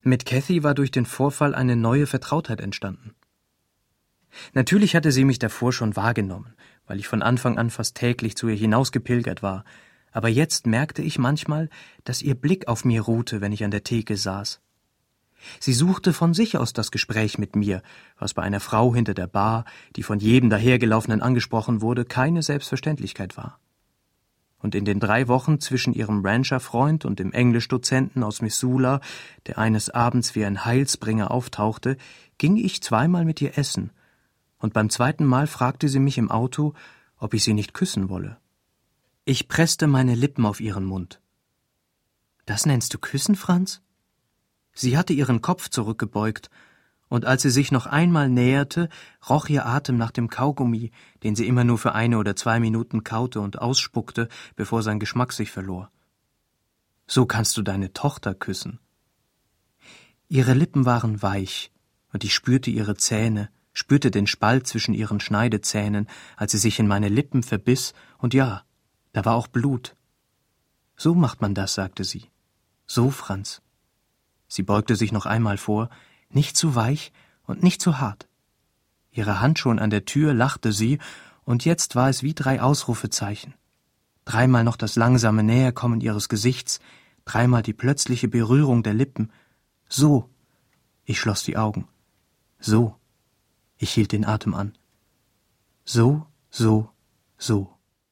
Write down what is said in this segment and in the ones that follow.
Mit Cathy war durch den Vorfall eine neue Vertrautheit entstanden. Natürlich hatte sie mich davor schon wahrgenommen, weil ich von Anfang an fast täglich zu ihr hinausgepilgert war, aber jetzt merkte ich manchmal, dass ihr Blick auf mir ruhte, wenn ich an der Theke saß. Sie suchte von sich aus das Gespräch mit mir, was bei einer Frau hinter der Bar, die von jedem Dahergelaufenen angesprochen wurde, keine Selbstverständlichkeit war. Und in den 3 Wochen zwischen ihrem Rancherfreund und dem Englischdozenten aus Missoula, der eines Abends wie ein Heilsbringer auftauchte, ging ich 2-mal mit ihr essen, und beim 2. Mal fragte sie mich im Auto, ob ich sie nicht küssen wolle. Ich presste meine Lippen auf ihren Mund. »Das nennst du Küssen, Franz?« Sie hatte ihren Kopf zurückgebeugt, und als sie sich noch einmal näherte, roch ihr Atem nach dem Kaugummi, den sie immer nur für 1 oder 2 Minuten kaute und ausspuckte, bevor sein Geschmack sich verlor. »So kannst du deine Tochter küssen.« Ihre Lippen waren weich, und ich spürte ihre Zähne, spürte den Spalt zwischen ihren Schneidezähnen, als sie sich in meine Lippen verbiss, und ja, da war auch Blut. »So macht man das«, sagte sie. »So, Franz.« Sie beugte sich noch einmal vor, nicht zu weich und nicht zu hart. Ihre Hand schon an der Tür lachte sie, und jetzt war es wie 3 Ausrufezeichen. 3-mal noch das langsame Näherkommen ihres Gesichts, 3-mal die plötzliche Berührung der Lippen. So. Ich schloss die Augen. So. Ich hielt den Atem an. So, so, so.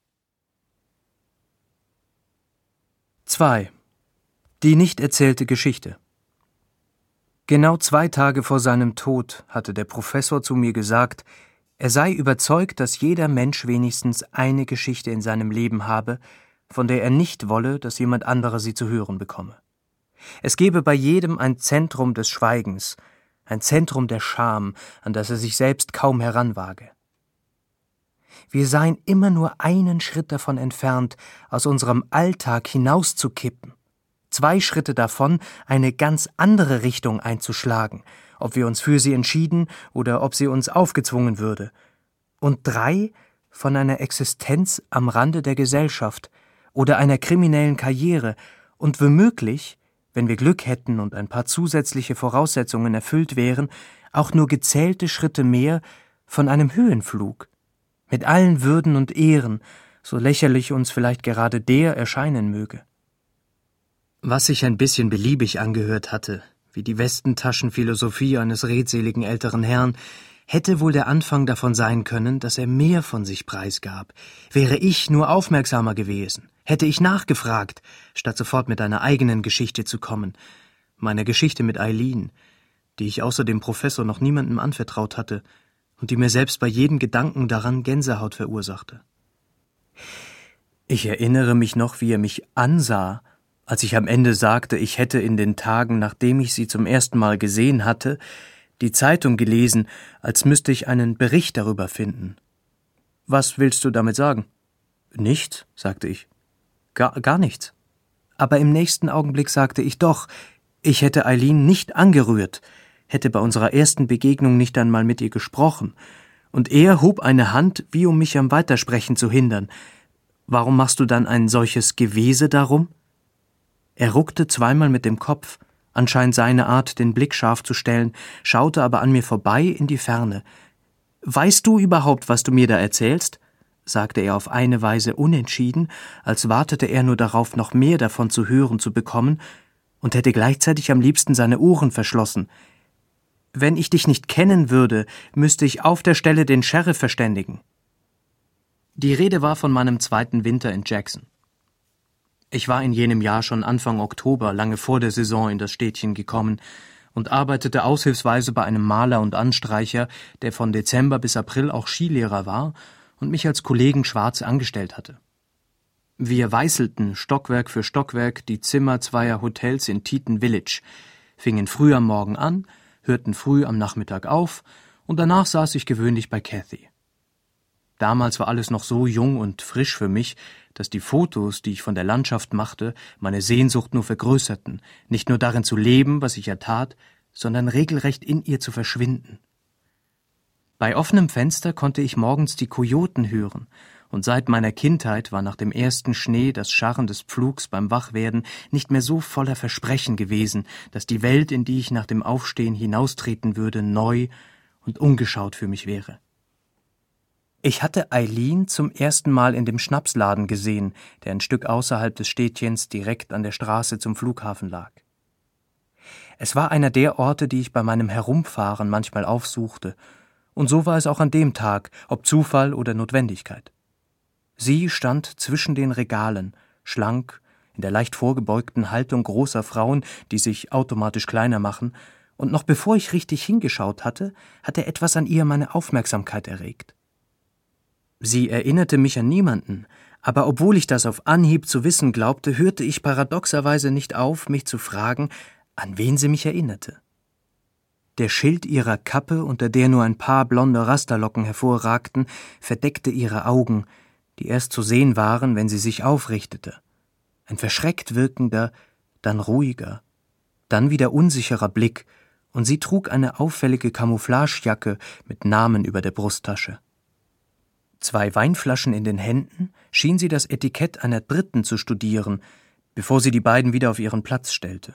2. Die nicht erzählte Geschichte. Genau 2 Tage vor seinem Tod hatte der Professor zu mir gesagt, er sei überzeugt, dass jeder Mensch wenigstens eine Geschichte in seinem Leben habe, von der er nicht wolle, dass jemand anderer sie zu hören bekomme. Es gebe bei jedem ein Zentrum des Schweigens, ein Zentrum der Scham, an das er sich selbst kaum heranwage. Wir seien immer nur einen Schritt davon entfernt, aus unserem Alltag hinauszukippen. 2 Schritte davon, eine ganz andere Richtung einzuschlagen, ob wir uns für sie entschieden oder ob sie uns aufgezwungen würde. Und 3, von einer Existenz am Rande der Gesellschaft oder einer kriminellen Karriere und womöglich, wenn wir Glück hätten und ein paar zusätzliche Voraussetzungen erfüllt wären, auch nur gezählte Schritte mehr von einem Höhenflug. Mit allen Würden und Ehren, so lächerlich uns vielleicht gerade der erscheinen möge. Was sich ein bisschen beliebig angehört hatte, wie die Westentaschenphilosophie eines redseligen älteren Herrn, hätte wohl der Anfang davon sein können, dass er mehr von sich preisgab. Wäre ich nur aufmerksamer gewesen, hätte ich nachgefragt, statt sofort mit einer eigenen Geschichte zu kommen, meiner Geschichte mit Eileen, die ich außer dem Professor noch niemandem anvertraut hatte und die mir selbst bei jedem Gedanken daran Gänsehaut verursachte. Ich erinnere mich noch, wie er mich ansah, als ich am Ende sagte, ich hätte in den Tagen, nachdem ich sie zum ersten Mal gesehen hatte, die Zeitung gelesen, als müsste ich einen Bericht darüber finden. »Was willst du damit sagen?« »Nichts«, sagte ich. Gar nichts.« Aber im nächsten Augenblick sagte ich doch, ich hätte Eileen nicht angerührt, hätte bei unserer ersten Begegnung nicht einmal mit ihr gesprochen, und er hob eine Hand, wie um mich am Weitersprechen zu hindern. »Warum machst du dann ein solches Gewese darum?« Er ruckte 2-mal mit dem Kopf, anscheinend seine Art, den Blick scharf zu stellen, schaute aber an mir vorbei in die Ferne. »Weißt du überhaupt, was du mir da erzählst?« sagte er auf eine Weise unentschieden, als wartete er nur darauf, noch mehr davon zu hören zu bekommen, und hätte gleichzeitig am liebsten seine Ohren verschlossen. »Wenn ich dich nicht kennen würde, müsste ich auf der Stelle den Sheriff verständigen.« Die Rede war von meinem 2. Winter in Jackson. Ich war in jenem Jahr schon Anfang Oktober, lange vor der Saison, in das Städtchen gekommen und arbeitete aushilfsweise bei einem Maler und Anstreicher, der von Dezember bis April auch Skilehrer war und mich als Kollegen Schwarz angestellt hatte. Wir weißelten Stockwerk für Stockwerk die Zimmer 2 Hotels in Teton Village, fingen früh am Morgen an, hörten früh am Nachmittag auf und danach saß ich gewöhnlich bei Cathy. Damals war alles noch so jung und frisch für mich, dass die Fotos, die ich von der Landschaft machte, meine Sehnsucht nur vergrößerten, nicht nur darin zu leben, was ich ja tat, sondern regelrecht in ihr zu verschwinden. Bei offenem Fenster konnte ich morgens die Kojoten hören und seit meiner Kindheit war nach dem ersten Schnee das Scharren des Pflugs beim Wachwerden nicht mehr so voller Versprechen gewesen, dass die Welt, in die ich nach dem Aufstehen hinaustreten würde, neu und ungeschaut für mich wäre. Ich hatte Eileen zum ersten Mal in dem Schnapsladen gesehen, der ein Stück außerhalb des Städtchens direkt an der Straße zum Flughafen lag. Es war einer der Orte, die ich bei meinem Herumfahren manchmal aufsuchte, und so war es auch an dem Tag, ob Zufall oder Notwendigkeit. Sie stand zwischen den Regalen, schlank, in der leicht vorgebeugten Haltung großer Frauen, die sich automatisch kleiner machen, und noch bevor ich richtig hingeschaut hatte, hatte etwas an ihr meine Aufmerksamkeit erregt. Sie erinnerte mich an niemanden, aber obwohl ich das auf Anhieb zu wissen glaubte, hörte ich paradoxerweise nicht auf, mich zu fragen, an wen sie mich erinnerte. Der Schild ihrer Kappe, unter der nur ein paar blonde Rasterlocken hervorragten, verdeckte ihre Augen, die erst zu sehen waren, wenn sie sich aufrichtete. Ein verschreckt wirkender, dann ruhiger, dann wieder unsicherer Blick, und sie trug eine auffällige Camouflagejacke mit Namen über der Brusttasche. 2 Weinflaschen in den Händen schien sie das Etikett einer dritten zu studieren, bevor sie die beiden wieder auf ihren Platz stellte.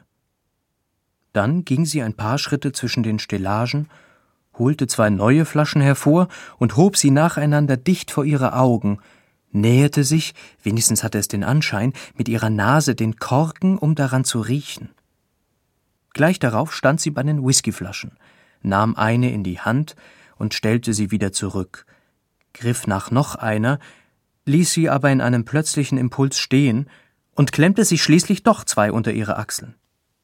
Dann ging sie ein paar Schritte zwischen den Stellagen, holte 2 neue Flaschen hervor und hob sie nacheinander dicht vor ihre Augen, näherte sich, wenigstens hatte es den Anschein, mit ihrer Nase den Korken, um daran zu riechen. Gleich darauf stand sie bei den Whiskyflaschen, nahm eine in die Hand und stellte sie wieder zurück, griff nach noch einer, ließ sie aber in einem plötzlichen Impuls stehen und klemmte sich schließlich doch 2 unter ihre Achseln.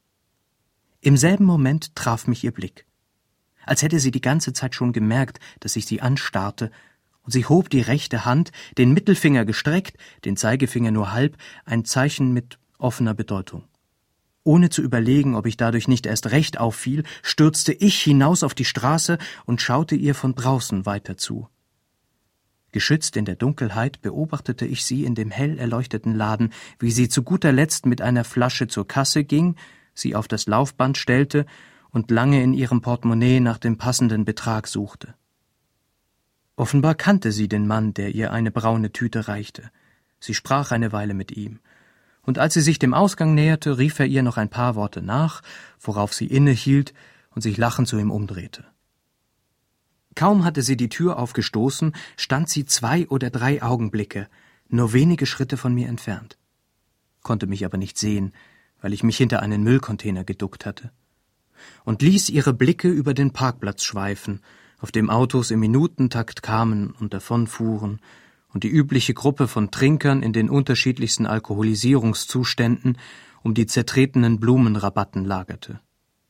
Im selben Moment traf mich ihr Blick, als hätte sie die ganze Zeit schon gemerkt, dass ich sie anstarrte, und sie hob die rechte Hand, den Mittelfinger gestreckt, den Zeigefinger nur halb, ein Zeichen mit offener Bedeutung. Ohne zu überlegen, ob ich dadurch nicht erst recht auffiel, stürzte ich hinaus auf die Straße und schaute ihr von draußen weiter zu. Geschützt in der Dunkelheit beobachtete ich sie in dem hell erleuchteten Laden, wie sie zu guter Letzt mit einer Flasche zur Kasse ging, sie auf das Laufband stellte und lange in ihrem Portemonnaie nach dem passenden Betrag suchte. Offenbar kannte sie den Mann, der ihr eine braune Tüte reichte. Sie sprach eine Weile mit ihm, und als sie sich dem Ausgang näherte, rief er ihr noch ein paar Worte nach, worauf sie innehielt und sich lachend zu ihm umdrehte. Kaum hatte sie die Tür aufgestoßen, stand sie 2 oder 3 Augenblicke, nur wenige Schritte von mir entfernt, konnte mich aber nicht sehen, weil ich mich hinter einen Müllcontainer geduckt hatte, und ließ ihre Blicke über den Parkplatz schweifen, auf dem Autos im Minutentakt kamen und davonfuhren und die übliche Gruppe von Trinkern in den unterschiedlichsten Alkoholisierungszuständen um die zertretenen Blumenrabatten lagerte.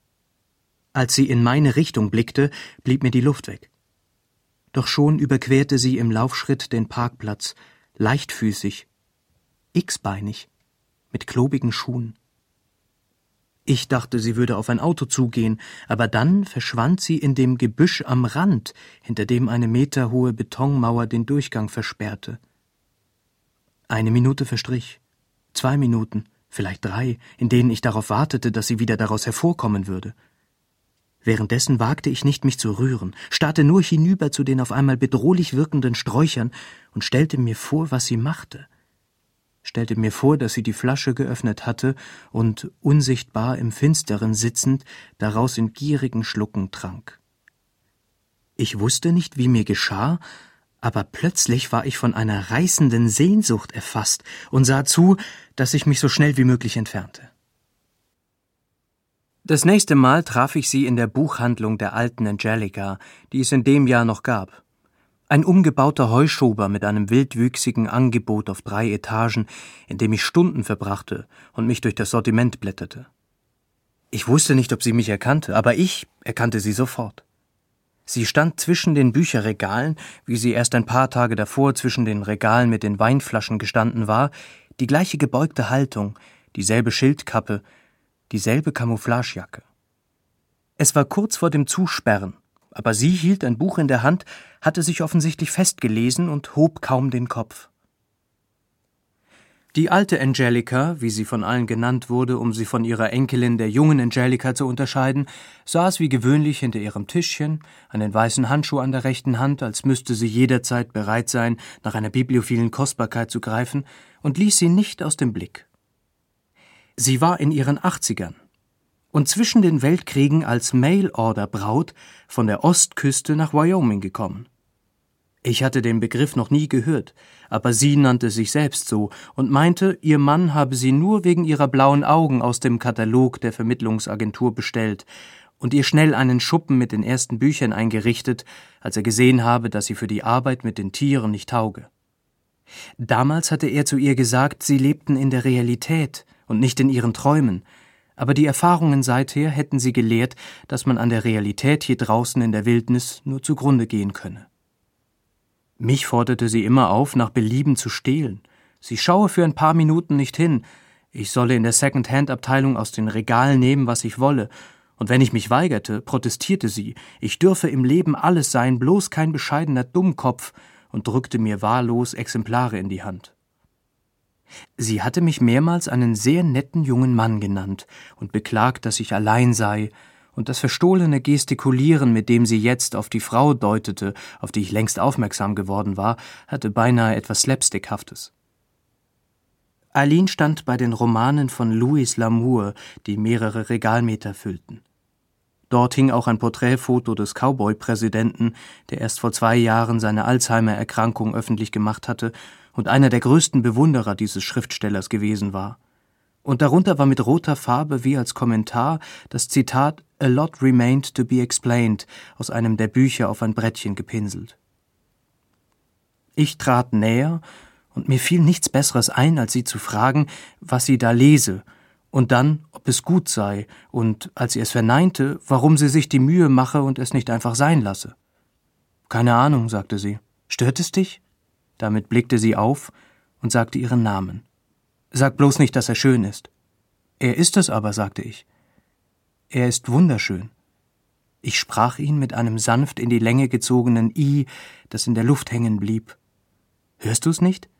Als sie in meine Richtung blickte, blieb mir die Luft weg. Doch schon überquerte sie im Laufschritt den Parkplatz, leichtfüßig, x-beinig, mit klobigen Schuhen. Ich dachte, sie würde auf ein Auto zugehen, aber dann verschwand sie in dem Gebüsch am Rand, hinter dem eine meterhohe Betonmauer den Durchgang versperrte. 1 Minute verstrich, 2 Minuten, vielleicht 3, in denen ich darauf wartete, dass sie wieder daraus hervorkommen würde. Währenddessen wagte ich nicht, mich zu rühren, starrte nur hinüber zu den auf einmal bedrohlich wirkenden Sträuchern und stellte mir vor, was sie machte. Stellte mir vor, dass sie die Flasche geöffnet hatte und, unsichtbar im Finsteren sitzend, daraus in gierigen Schlucken trank. Ich wusste nicht, wie mir geschah, aber plötzlich war ich von einer reißenden Sehnsucht erfasst und sah zu, dass ich mich so schnell wie möglich entfernte. Das nächste Mal traf ich sie in der Buchhandlung der alten Angelica, die es in dem Jahr noch gab. Ein umgebauter Heuschober mit einem wildwüchsigen Angebot auf 3 Etagen, in dem ich Stunden verbrachte und mich durch das Sortiment blätterte. Ich wusste nicht, ob sie mich erkannte, aber ich erkannte sie sofort. Sie stand zwischen den Bücherregalen, wie sie erst ein paar Tage davor zwischen den Regalen mit den Weinflaschen gestanden war, die gleiche gebeugte Haltung, dieselbe Schildkappe, dieselbe Camouflagejacke. Es war kurz vor dem Zusperren, aber sie hielt ein Buch in der Hand, hatte sich offensichtlich festgelesen und hob kaum den Kopf. Die alte Angelica, wie sie von allen genannt wurde, um sie von ihrer Enkelin, der jungen Angelica, zu unterscheiden, saß wie gewöhnlich hinter ihrem Tischchen, einen weißen Handschuh an der rechten Hand, als müsste sie jederzeit bereit sein, nach einer bibliophilen Kostbarkeit zu greifen, und ließ sie nicht aus dem Blick. Sie war in ihren 80ern und zwischen den Weltkriegen als Mail-Order-Braut von der Ostküste nach Wyoming gekommen. Ich hatte den Begriff noch nie gehört, aber sie nannte sich selbst so und meinte, ihr Mann habe sie nur wegen ihrer blauen Augen aus dem Katalog der Vermittlungsagentur bestellt und ihr schnell einen Schuppen mit den ersten Büchern eingerichtet, als er gesehen habe, dass sie für die Arbeit mit den Tieren nicht tauge. Damals hatte er zu ihr gesagt, sie lebten in der Realität und nicht in ihren Träumen, aber die Erfahrungen seither hätten sie gelehrt, dass man an der Realität hier draußen in der Wildnis nur zugrunde gehen könne. Mich forderte sie immer auf, nach Belieben zu stehlen. Sie schaue für ein paar Minuten nicht hin. Ich solle in der Second-Hand-Abteilung aus den Regalen nehmen, was ich wolle. Und wenn ich mich weigerte, protestierte sie, ich dürfe im Leben alles sein, bloß kein bescheidener Dummkopf, und drückte mir wahllos Exemplare in die Hand. Sie hatte mich mehrmals einen sehr netten jungen Mann genannt und beklagt, dass ich allein sei, und das verstohlene Gestikulieren, mit dem sie jetzt auf die Frau deutete, auf die ich längst aufmerksam geworden war, hatte beinahe etwas Slapstickhaftes. Eileen stand bei den Romanen von Louis L'Amour, die mehrere Regalmeter füllten. Dort hing auch ein Porträtfoto des Cowboy-Präsidenten, der erst vor 2 Jahren seine Alzheimer-Erkrankung öffentlich gemacht hatte und einer der größten Bewunderer dieses Schriftstellers gewesen war. Und darunter war mit roter Farbe wie als Kommentar das Zitat »A lot remained to be explained« aus einem der Bücher auf ein Brettchen gepinselt. Ich trat näher, und mir fiel nichts Besseres ein, als sie zu fragen, was sie da lese, und dann, ob es gut sei, und, als sie es verneinte, warum sie sich die Mühe mache und es nicht einfach sein lasse. »Keine Ahnung«, sagte sie. »Stört es dich?« Damit blickte sie auf und sagte ihren Namen. »Sag bloß nicht, dass er schön ist.« »Er ist es aber«, sagte ich. »Er ist wunderschön.« Ich sprach ihn mit einem sanft in die Länge gezogenen I, das in der Luft hängen blieb. »Hörst du's nicht?«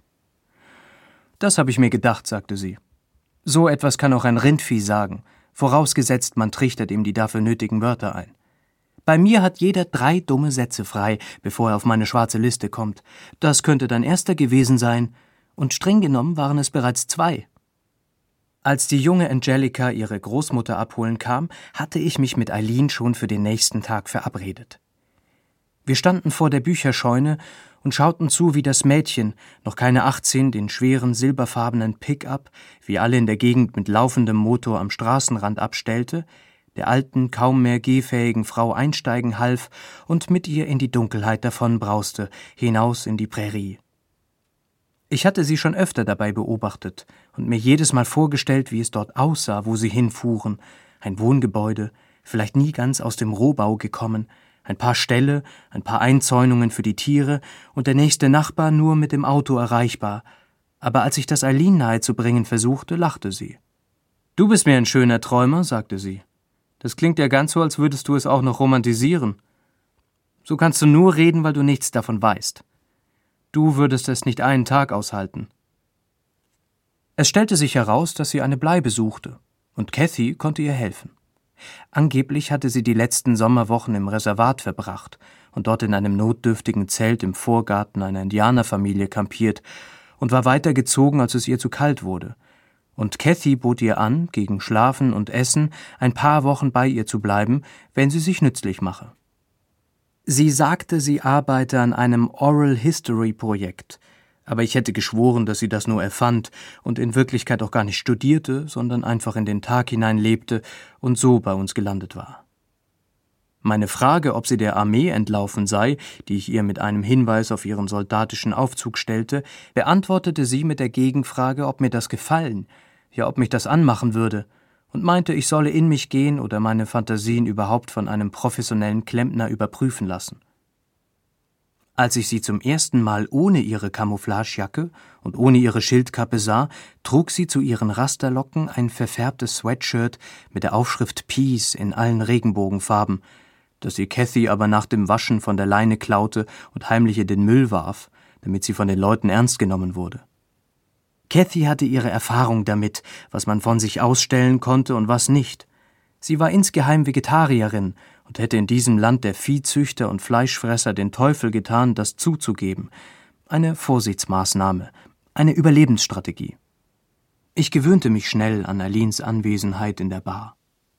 »Das habe ich mir gedacht«, sagte sie. »So etwas kann auch ein Rindvieh sagen, vorausgesetzt, man trichtert ihm die dafür nötigen Wörter ein. Bei mir hat jeder 3 dumme Sätze frei, bevor er auf meine schwarze Liste kommt. Das könnte dein erster gewesen sein, und streng genommen waren es bereits 2. Als die junge Angelica ihre Großmutter abholen kam, hatte ich mich mit Eileen schon für den nächsten Tag verabredet. Wir standen vor der Bücherscheune und schauten zu, wie das Mädchen, noch keine 18, den schweren, silberfarbenen Pick-up, wie alle in der Gegend mit laufendem Motor am Straßenrand abstellte, der alten, kaum mehr gehfähigen Frau einsteigen half und mit ihr in die Dunkelheit davonbrauste, hinaus in die Prärie. Ich hatte sie schon öfter dabei beobachtet und mir jedes Mal vorgestellt, wie es dort aussah, wo sie hinfuhren. Ein Wohngebäude, vielleicht nie ganz aus dem Rohbau gekommen, ein paar Ställe, ein paar Einzäunungen für die Tiere und der nächste Nachbar nur mit dem Auto erreichbar. Aber als ich das Eileen nahezubringen versuchte, lachte sie. »Du bist mir ein schöner Träumer«, sagte sie. »Das klingt ja ganz so, als würdest du es auch noch romantisieren. So kannst du nur reden, weil du nichts davon weißt. Du würdest es nicht einen Tag aushalten.« Es stellte sich heraus, dass sie eine Bleibe suchte, und Cathy konnte ihr helfen. Angeblich hatte sie die letzten Sommerwochen im Reservat verbracht und dort in einem notdürftigen Zelt im Vorgarten einer Indianerfamilie kampiert und war weiter gezogen, als es ihr zu kalt wurde. Und Cathy bot ihr an, gegen Schlafen und Essen ein paar Wochen bei ihr zu bleiben, wenn sie sich nützlich mache. Sie sagte, sie arbeite an einem Oral-History-Projekt, aber ich hätte geschworen, dass sie das nur erfand und in Wirklichkeit auch gar nicht studierte, sondern einfach in den Tag hinein lebte und so bei uns gelandet war. Meine Frage, ob sie der Armee entlaufen sei, die ich ihr mit einem Hinweis auf ihren soldatischen Aufzug stellte, beantwortete sie mit der Gegenfrage, ob mir das gefallen, ja, ob mich das anmachen würde, und meinte, ich solle in mich gehen oder meine Fantasien überhaupt von einem professionellen Klempner überprüfen lassen. Als ich sie zum ersten Mal ohne ihre Camouflagejacke und ohne ihre Schildkappe sah, trug sie zu ihren Rasterlocken ein verfärbtes Sweatshirt mit der Aufschrift Peace in allen Regenbogenfarben, das ihr Cathy aber nach dem Waschen von der Leine klaute und heimlich in den Müll warf, damit sie von den Leuten ernst genommen wurde. Cathy hatte ihre Erfahrung damit, was man von sich ausstellen konnte und was nicht. Sie war insgeheim Vegetarierin und hätte in diesem Land der Viehzüchter und Fleischfresser den Teufel getan, das zuzugeben. Eine Vorsichtsmaßnahme, eine Überlebensstrategie. Ich gewöhnte mich schnell an Alines Anwesenheit in der Bar.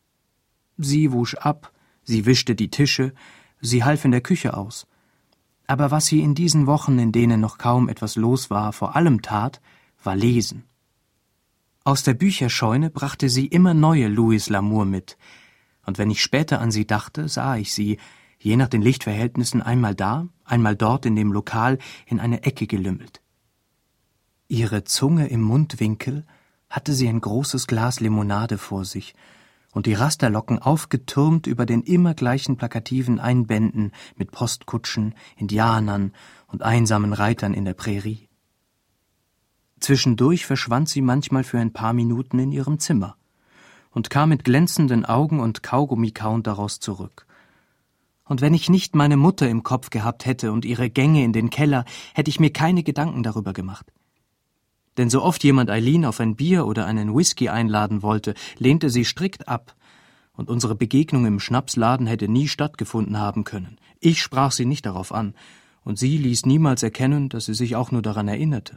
Sie wusch ab, sie wischte die Tische, sie half in der Küche aus. Aber was sie in diesen Wochen, in denen noch kaum etwas los war, vor allem tat, war lesen. Aus der Bücherscheune brachte sie immer neue Louis L'Amour mit, und wenn ich später an sie dachte, sah ich sie, je nach den Lichtverhältnissen, einmal da, einmal dort in dem Lokal in eine Ecke gelümmelt. Ihre Zunge im Mundwinkel hatte sie ein großes Glas Limonade vor sich und die Rasterlocken aufgetürmt über den immer gleichen plakativen Einbänden mit Postkutschen, Indianern und einsamen Reitern in der Prärie. Zwischendurch verschwand sie manchmal für ein paar Minuten in ihrem Zimmer und kam mit glänzenden Augen und Kaugummikauend daraus zurück. Und wenn ich nicht meine Mutter im Kopf gehabt hätte und ihre Gänge in den Keller, hätte ich mir keine Gedanken darüber gemacht. Denn so oft jemand Eileen auf ein Bier oder einen Whisky einladen wollte, lehnte sie strikt ab, und unsere Begegnung im Schnapsladen hätte nie stattgefunden haben können. Ich sprach sie nicht darauf an, und sie ließ niemals erkennen, dass sie sich auch nur daran erinnerte.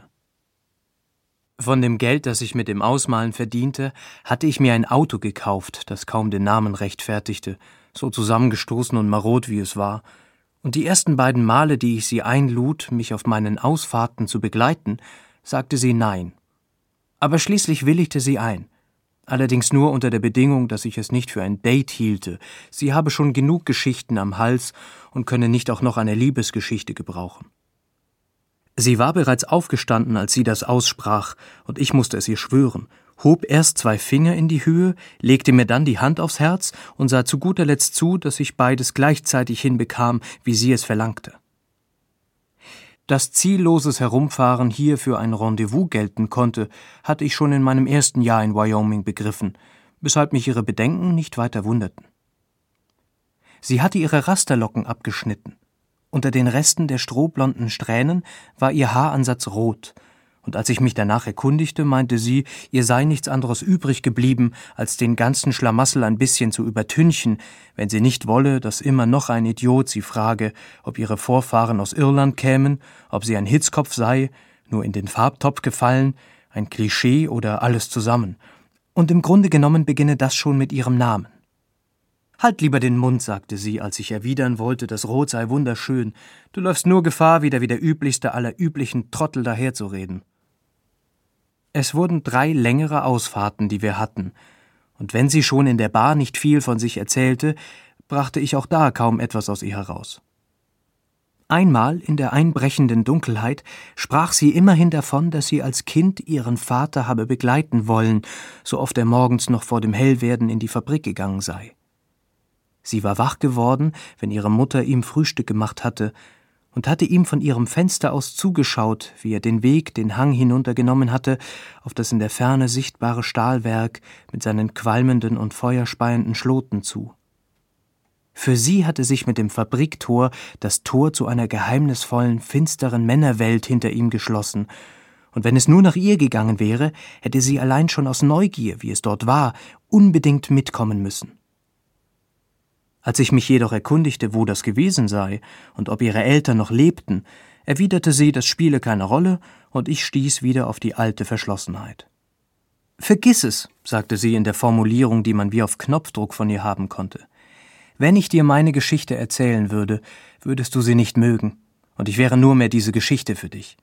Von dem Geld, das ich mit dem Ausmalen verdiente, hatte ich mir ein Auto gekauft, das kaum den Namen rechtfertigte, so zusammengestoßen und marod wie es war, und die ersten beiden Male, die ich sie einlud, mich auf meinen Ausfahrten zu begleiten, sagte sie nein. Aber schließlich willigte sie ein, allerdings nur unter der Bedingung, dass ich es nicht für ein Date hielte, sie habe schon genug Geschichten am Hals und könne nicht auch noch eine Liebesgeschichte gebrauchen. Sie war bereits aufgestanden, als sie das aussprach, und ich musste es ihr schwören, hob erst 2 Finger in die Höhe, legte mir dann die Hand aufs Herz und sah zu guter Letzt zu, dass ich beides gleichzeitig hinbekam, wie sie es verlangte. Dass zielloses Herumfahren hier für ein Rendezvous gelten konnte, hatte ich schon in meinem ersten Jahr in Wyoming begriffen, weshalb mich ihre Bedenken nicht weiter wunderten. Sie hatte ihre Rasterlocken abgeschnitten. Unter den Resten der strohblonden Strähnen war ihr Haaransatz rot, und als ich mich danach erkundigte, meinte sie, ihr sei nichts anderes übrig geblieben, als den ganzen Schlamassel ein bisschen zu übertünchen, wenn sie nicht wolle, dass immer noch ein Idiot sie frage, ob ihre Vorfahren aus Irland kämen, ob sie ein Hitzkopf sei, nur in den Farbtopf gefallen, ein Klischee oder alles zusammen. Und im Grunde genommen beginne das schon mit ihrem Namen. »Halt lieber den Mund«, sagte sie, als ich erwidern wollte, das Rot sei wunderschön. »Du läufst nur Gefahr, wieder wie der üblichste aller üblichen Trottel daherzureden.« Es wurden 3 längere Ausfahrten, die wir hatten, und wenn sie schon in der Bar nicht viel von sich erzählte, brachte ich auch da kaum etwas aus ihr heraus. Einmal, in der einbrechenden Dunkelheit, sprach sie immerhin davon, dass sie als Kind ihren Vater habe begleiten wollen, so oft er morgens noch vor dem Hellwerden in die Fabrik gegangen sei. Sie war wach geworden, wenn ihre Mutter ihm Frühstück gemacht hatte, und hatte ihm von ihrem Fenster aus zugeschaut, wie er den Weg den Hang hinuntergenommen hatte, auf das in der Ferne sichtbare Stahlwerk mit seinen qualmenden und feuerspeienden Schloten zu. Für sie hatte sich mit dem Fabriktor das Tor zu einer geheimnisvollen, finsteren Männerwelt hinter ihm geschlossen, und wenn es nur nach ihr gegangen wäre, hätte sie allein schon aus Neugier, wie es dort war, unbedingt mitkommen müssen. Als ich mich jedoch erkundigte, wo das gewesen sei und ob ihre Eltern noch lebten, erwiderte sie, das spiele keine Rolle, und ich stieß wieder auf die alte Verschlossenheit. »Vergiss es«, sagte sie in der Formulierung, die man wie auf Knopfdruck von ihr haben konnte. »Wenn ich dir meine Geschichte erzählen würde, würdest du sie nicht mögen, und ich wäre nur mehr diese Geschichte für dich.